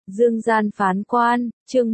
Dương gian phán quan, chương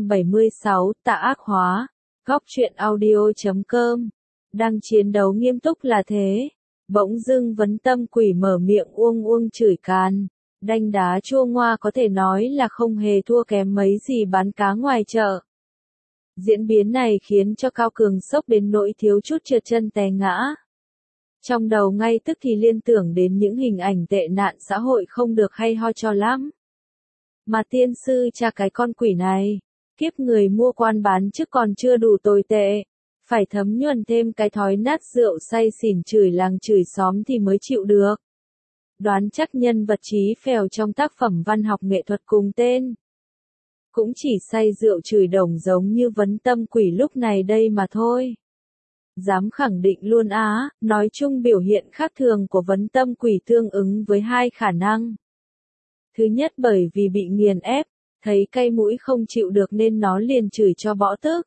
176, tà ác hóa. Góc truyện audio.com. Đang chiến đấu nghiêm túc là thế. Bỗng dưng vấn tâm quỷ mở miệng uông uông chửi càn. Đanh đá chua ngoa có thể nói là không hề thua kém mấy gì bán cá ngoài chợ. Diễn biến này khiến cho Cao Cường sốc đến nỗi thiếu chút trượt chân té ngã. Trong đầu ngay tức thì liên tưởng đến những hình ảnh tệ nạn xã hội không được hay ho cho lắm. Mà tiên sư cha cái con quỷ này, kiếp người mua quan bán chứ còn chưa đủ tồi tệ, phải thấm nhuần thêm cái thói nát rượu say xỉn chửi làng chửi xóm thì mới chịu được. Đoán chắc nhân vật trí phèo trong tác phẩm văn học nghệ thuật cùng tên cũng chỉ say rượu chửi đồng giống như vấn tâm quỷ lúc này đây mà thôi. Dám khẳng định luôn á, nói chung biểu hiện khác thường của vấn tâm quỷ tương ứng với hai khả năng. Thứ nhất bởi vì bị nghiền ép, thấy cay mũi không chịu được nên nó liền chửi cho bỏ tức.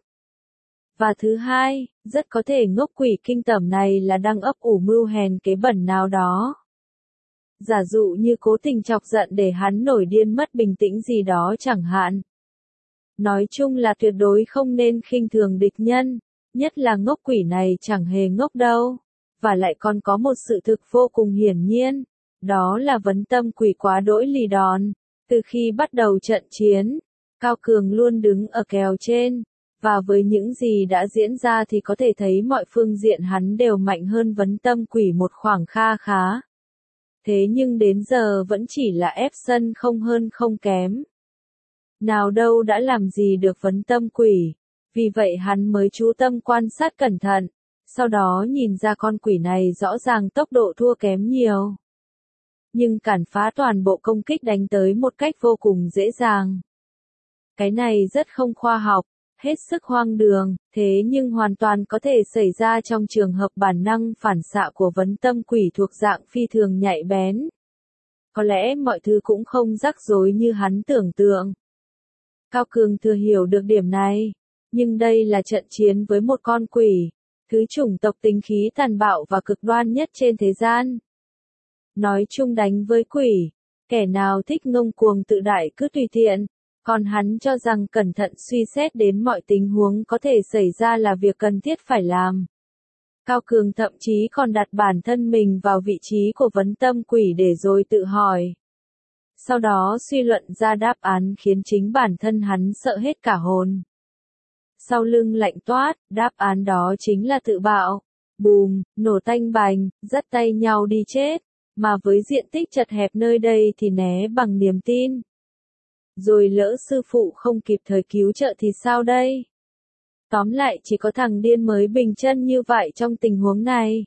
Và thứ hai, rất có thể ngốc quỷ kinh tởm này là đang ấp ủ mưu hèn kế bẩn nào đó. Giả dụ như cố tình chọc giận để hắn nổi điên mất bình tĩnh gì đó chẳng hạn. Nói chung là tuyệt đối không nên khinh thường địch nhân, nhất là ngốc quỷ này chẳng hề ngốc đâu. Và lại còn có một sự thực vô cùng hiển nhiên. Đó là vấn tâm quỷ quá đỗi lì đòn. Từ khi bắt đầu trận chiến, Cao Cường luôn đứng ở kèo trên, và với những gì đã diễn ra thì có thể thấy mọi phương diện hắn đều mạnh hơn vấn tâm quỷ một khoảng kha khá. Thế nhưng đến giờ vẫn chỉ là ép sân không hơn không kém. Nào đâu đã làm gì được vấn tâm quỷ, vì vậy hắn mới chú tâm quan sát cẩn thận, sau đó nhìn ra con quỷ này rõ ràng tốc độ thua kém nhiều. Nhưng cản phá toàn bộ công kích đánh tới một cách vô cùng dễ dàng. Cái này rất không khoa học, hết sức hoang đường, thế nhưng hoàn toàn có thể xảy ra trong trường hợp bản năng phản xạ của vấn tâm quỷ thuộc dạng phi thường nhạy bén. Có lẽ mọi thứ cũng không rắc rối như hắn tưởng tượng. Cao Cường thừa hiểu được điểm này, nhưng đây là trận chiến với một con quỷ, thứ chủng tộc tính khí tàn bạo và cực đoan nhất trên thế gian. Nói chung đánh với quỷ, kẻ nào thích ngông cuồng tự đại cứ tùy tiện, còn hắn cho rằng cẩn thận suy xét đến mọi tình huống có thể xảy ra là việc cần thiết phải làm. Cao Cường thậm chí còn đặt bản thân mình vào vị trí của vấn tâm quỷ để rồi tự hỏi. Sau đó suy luận ra đáp án khiến chính bản thân hắn sợ hết cả hồn. Sau lưng lạnh toát, đáp án đó chính là tự bạo. Bùm, nổ tanh bành, dắt tay nhau đi chết. Mà với diện tích chật hẹp nơi đây thì né bằng niềm tin. Rồi lỡ sư phụ không kịp thời cứu trợ thì sao đây? Tóm lại chỉ có thằng điên mới bình chân như vậy trong tình huống này.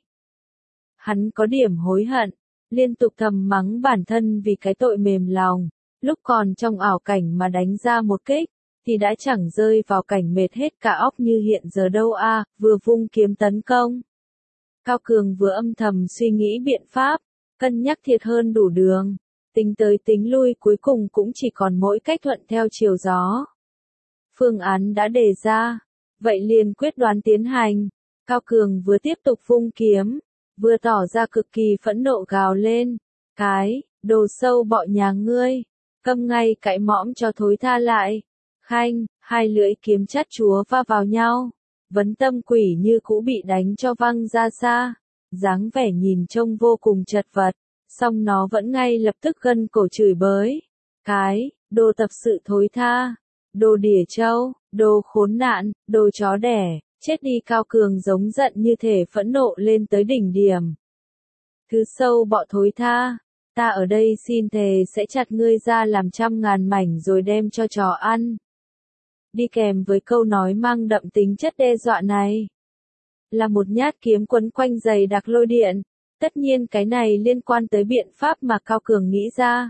Hắn có điểm hối hận, liên tục thầm mắng bản thân vì cái tội mềm lòng, lúc còn trong ảo cảnh mà đánh ra một kích, thì đã chẳng rơi vào cảnh mệt hết cả óc như hiện giờ đâu a, vừa vung kiếm tấn công. Cao Cường vừa âm thầm suy nghĩ biện pháp, cân nhắc thiệt hơn đủ đường, tính tới tính lui cuối cùng cũng chỉ còn mỗi cách thuận theo chiều gió. Phương án đã đề ra, vậy liền quyết đoán tiến hành. Cao Cường vừa tiếp tục vung kiếm, vừa tỏ ra cực kỳ phẫn nộ gào lên, cái, đồ sâu bọ nhà ngươi, câm ngay cái mõm cho thối tha lại. Khanh, hai lưỡi kiếm chát chúa va vào nhau, vấn tâm quỷ như cũ bị đánh cho văng ra xa, dáng vẻ nhìn trông vô cùng chật vật, song nó vẫn ngay lập tức gân cổ chửi bới. Cái, đồ tập sự thối tha, đồ đỉa trâu, đồ khốn nạn, đồ chó đẻ, chết đi. Cao Cường giống giận như thể phẫn nộ lên tới đỉnh điểm. Thứ sâu bọ thối tha, ta ở đây xin thề sẽ chặt ngươi ra làm trăm ngàn mảnh rồi đem cho chó ăn. Đi kèm với câu nói mang đậm tính chất đe dọa này là một nhát kiếm quấn quanh giày đặc lôi điện. Tất nhiên cái này liên quan tới biện pháp mà Cao Cường nghĩ ra.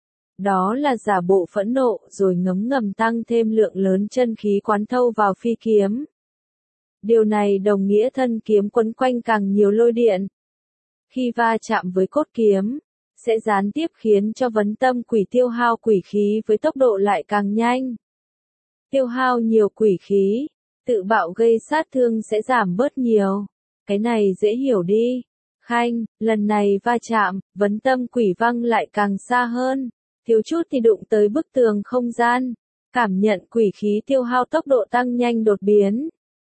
Đó là giả bộ phẫn nộ rồi ngấm ngầm tăng thêm lượng lớn chân khí quán thâu vào phi kiếm. Điều này đồng nghĩa thân kiếm quấn quanh càng nhiều lôi điện. Khi va chạm với cốt kiếm, sẽ gián tiếp khiến cho vấn tâm quỷ tiêu hao quỷ khí với tốc độ lại càng nhanh. Tiêu hao nhiều quỷ khí, tự bạo gây sát thương sẽ giảm bớt nhiều. Cái này dễ hiểu đi. Khanh, lần này va chạm, vấn tâm quỷ văng lại càng xa hơn. thiếu chút thì đụng tới bức tường không gian, cảm nhận quỷ khí tiêu hao tốc độ tăng nhanh đột biến.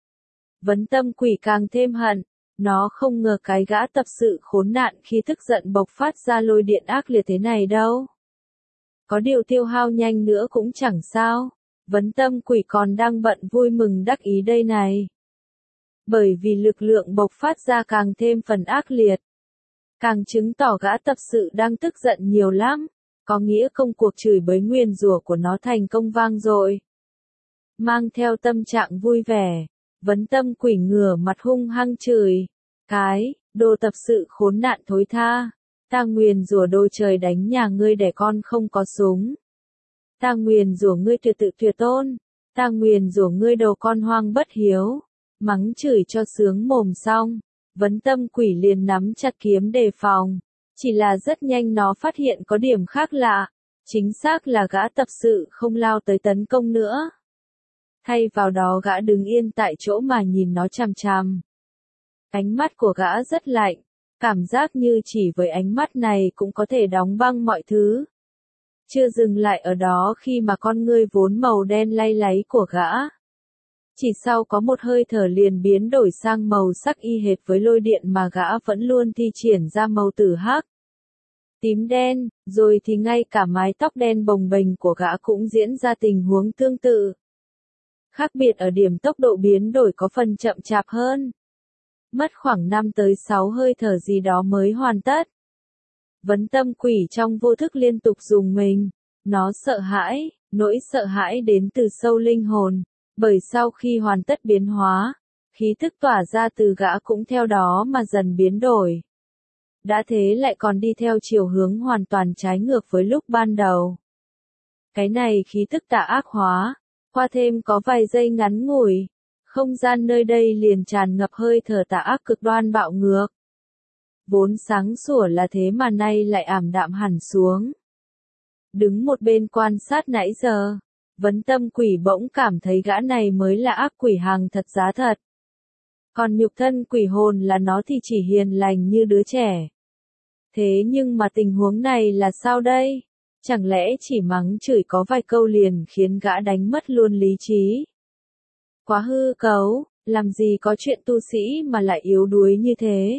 Vấn tâm quỷ càng thêm hận, nó không ngờ cái gã tập sự khốn nạn khi tức giận bộc phát ra lôi điện ác liệt thế này đâu. Có điều tiêu hao nhanh nữa cũng chẳng sao, vấn tâm quỷ còn đang bận vui mừng đắc ý đây này. Bởi vì lực lượng bộc phát ra càng thêm phần ác liệt, càng chứng tỏ gã tập sự đang tức giận nhiều lắm, có nghĩa công cuộc chửi bới nguyền rủa của nó thành công vang dội. Mang theo tâm trạng vui vẻ, vấn tâm quỷ ngửa mặt hung hăng chửi, cái, đồ tập sự khốn nạn thối tha, ta nguyền rủa đôi trời đánh nhà ngươi đẻ con không có súng. Ta nguyền rủa ngươi tuyệt tự tuyệt tôn, ta nguyền rủa ngươi đồ con hoang bất hiếu, mắng chửi cho sướng mồm xong, vấn tâm quỷ liền nắm chặt kiếm đề phòng, chỉ là rất nhanh nó phát hiện có điểm khác lạ, chính xác là gã tập sự không lao tới tấn công nữa. Thay vào đó gã đứng yên tại chỗ mà nhìn nó chằm chằm. Ánh mắt của gã rất lạnh, cảm giác như chỉ với ánh mắt này cũng có thể đóng băng mọi thứ. Chưa dừng lại ở đó khi mà con ngươi vốn màu đen lay láy của gã. Chỉ sau có một hơi thở liền biến đổi sang màu sắc y hệt với lôi điện mà gã vẫn luôn thi triển ra màu tử hắc. Tím đen, rồi thì ngay cả mái tóc đen bồng bềnh của gã cũng diễn ra tình huống tương tự. Khác biệt ở điểm tốc độ biến đổi có phần chậm chạp hơn. Mất khoảng 5 tới 6 hơi thở gì đó mới hoàn tất. Vấn tâm quỷ trong vô thức liên tục dùng mình. Nó sợ hãi, nỗi sợ hãi đến từ sâu linh hồn. Bởi sau khi hoàn tất biến hóa, khí thức tỏa ra từ gã cũng theo đó mà dần biến đổi. Đã thế lại còn đi theo chiều hướng hoàn toàn trái ngược với lúc ban đầu. Cái này khí thức tà ác hóa, qua thêm có vài giây ngắn ngủi, không gian nơi đây liền tràn ngập hơi thở tà ác cực đoan bạo ngược. Vốn sáng sủa là thế mà nay lại ảm đạm hẳn xuống. Đứng một bên quan sát nãy giờ, vấn tâm quỷ bỗng cảm thấy gã này mới là ác quỷ hàng thật giá thật. Còn nhục thân quỷ hồn là nó thì chỉ hiền lành như đứa trẻ. Thế nhưng mà tình huống này là sao đây? Chẳng lẽ chỉ mắng chửi có vài câu liền khiến gã đánh mất luôn lý trí? Quá hư cấu, làm gì có chuyện tu sĩ mà lại yếu đuối như thế?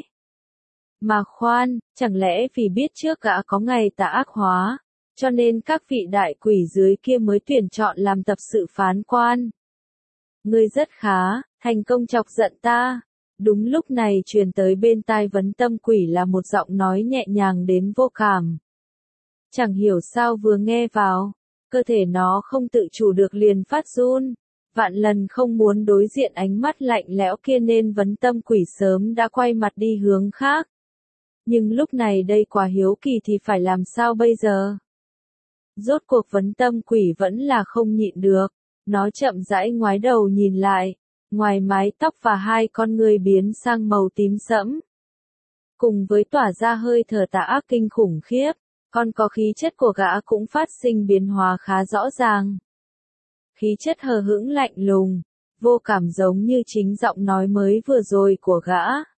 Mà khoan, chẳng lẽ vì biết trước gã có ngày tà ác hóa, cho nên các vị đại quỷ dưới kia mới tuyển chọn làm tập sự phán quan? Ngươi rất khá, thành công chọc giận ta. Đúng lúc này truyền tới bên tai vấn tâm quỷ là một giọng nói nhẹ nhàng đến vô cảm. Chẳng hiểu sao vừa nghe vào, cơ thể nó không tự chủ được liền phát run. Vạn lần không muốn đối diện ánh mắt lạnh lẽo kia nên vấn tâm quỷ sớm đã quay mặt đi hướng khác. Nhưng lúc này đây quả hiếu kỳ thì phải làm sao bây giờ? Rốt cuộc vấn tâm quỷ vẫn là không nhịn được. Nó chậm rãi ngoái đầu nhìn lại. Ngoài mái tóc và hai con ngươi biến sang màu tím sẫm. Cùng với tỏa ra hơi thở tà ác kinh khủng khiếp, còn có khí chất của gã cũng phát sinh biến hóa khá rõ ràng. Khí chất hờ hững lạnh lùng, vô cảm giống như chính giọng nói mới vừa rồi của gã.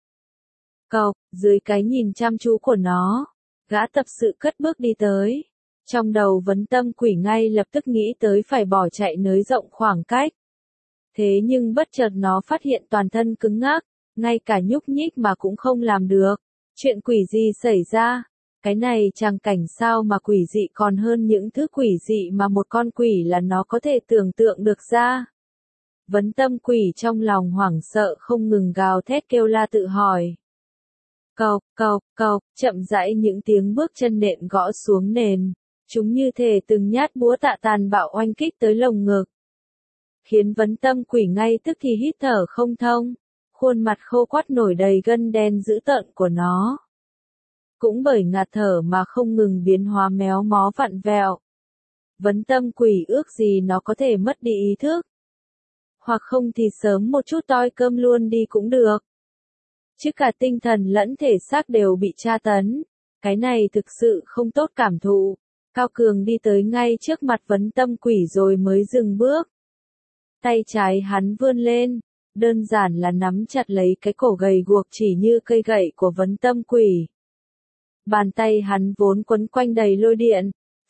Cộc, dưới cái nhìn chăm chú của nó, gã tập sự cất bước đi tới. Trong đầu vấn tâm quỷ ngay lập tức nghĩ tới phải bỏ chạy nới rộng khoảng cách. Thế nhưng bất chợt nó phát hiện toàn thân cứng ngắc, ngay cả nhúc nhích mà cũng không làm được. Chuyện quỷ gì xảy ra? Cái này chẳng cảnh sao mà quỷ dị còn hơn những thứ quỷ dị mà một con quỷ là nó có thể tưởng tượng được ra. Vấn tâm quỷ trong lòng hoảng sợ không ngừng gào thét kêu la tự hỏi. Cộc, cộc, cộc, chậm rãi những tiếng bước chân nện gõ xuống nền. Chúng như thể từng nhát búa tạ tàn bạo oanh kích tới lồng ngực. Khiến vấn tâm quỷ ngay tức thì hít thở không thông, khuôn mặt khô quắt nổi đầy gân đen dữ tợn của nó. Cũng bởi ngạt thở mà không ngừng biến hóa méo mó vặn vẹo. Vấn tâm quỷ ước gì nó có thể mất đi ý thức. Hoặc không thì sớm một chút toi cơm luôn đi cũng được. Chứ cả tinh thần lẫn thể xác đều bị tra tấn. Cái này thực sự không tốt cảm thụ. Cao Cường đi tới ngay trước mặt vấn tâm quỷ rồi mới dừng bước. Tay trái hắn vươn lên, đơn giản là nắm chặt lấy cái cổ gầy guộc chỉ như cây gậy của vấn tâm quỷ. Bàn tay hắn vốn quấn quanh đầy lôi điện,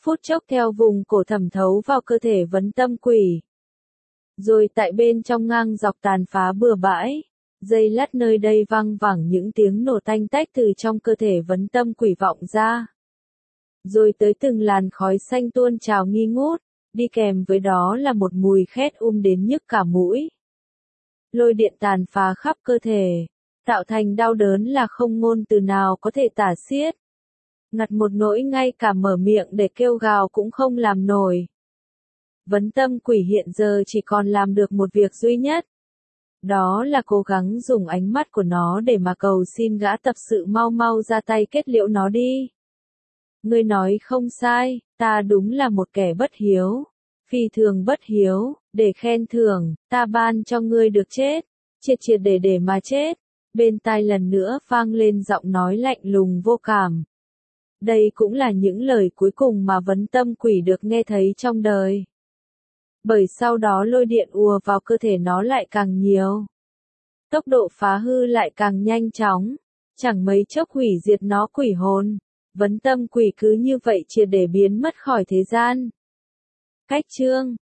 phút chốc theo vùng cổ thẩm thấu vào cơ thể vấn tâm quỷ. Rồi tại bên trong ngang dọc tàn phá bừa bãi. Giây lát nơi đây vang vẳng những tiếng nổ tanh tách từ trong cơ thể vấn tâm quỷ vọng ra. Rồi tới từng làn khói xanh tuôn trào nghi ngút, đi kèm với đó là một mùi khét đến nhức cả mũi. Lôi điện tàn phá khắp cơ thể, tạo thành đau đớn là không ngôn từ nào có thể tả xiết. Ngặt một nỗi ngay cả mở miệng để kêu gào cũng không làm nổi. Vấn tâm quỷ hiện giờ chỉ còn làm được một việc duy nhất. Đó là cố gắng dùng ánh mắt của nó để mà cầu xin gã tập sự mau mau ra tay kết liễu nó đi. Ngươi nói không sai, ta đúng là một kẻ bất hiếu. Phi thường bất hiếu, để khen thưởng, ta ban cho ngươi được chết. Triệt triệt để mà chết. Bên tai lần nữa vang lên giọng nói lạnh lùng vô cảm. Đây cũng là những lời cuối cùng mà vấn tâm quỷ được nghe thấy trong đời. Bởi sau đó lôi điện ùa vào cơ thể nó lại càng nhiều. Tốc độ phá hư lại càng nhanh chóng. Chẳng mấy chốc hủy diệt nó quỷ hồn. Vấn tâm quỷ cứ như vậy triệt để biến mất khỏi thế gian. Cách chương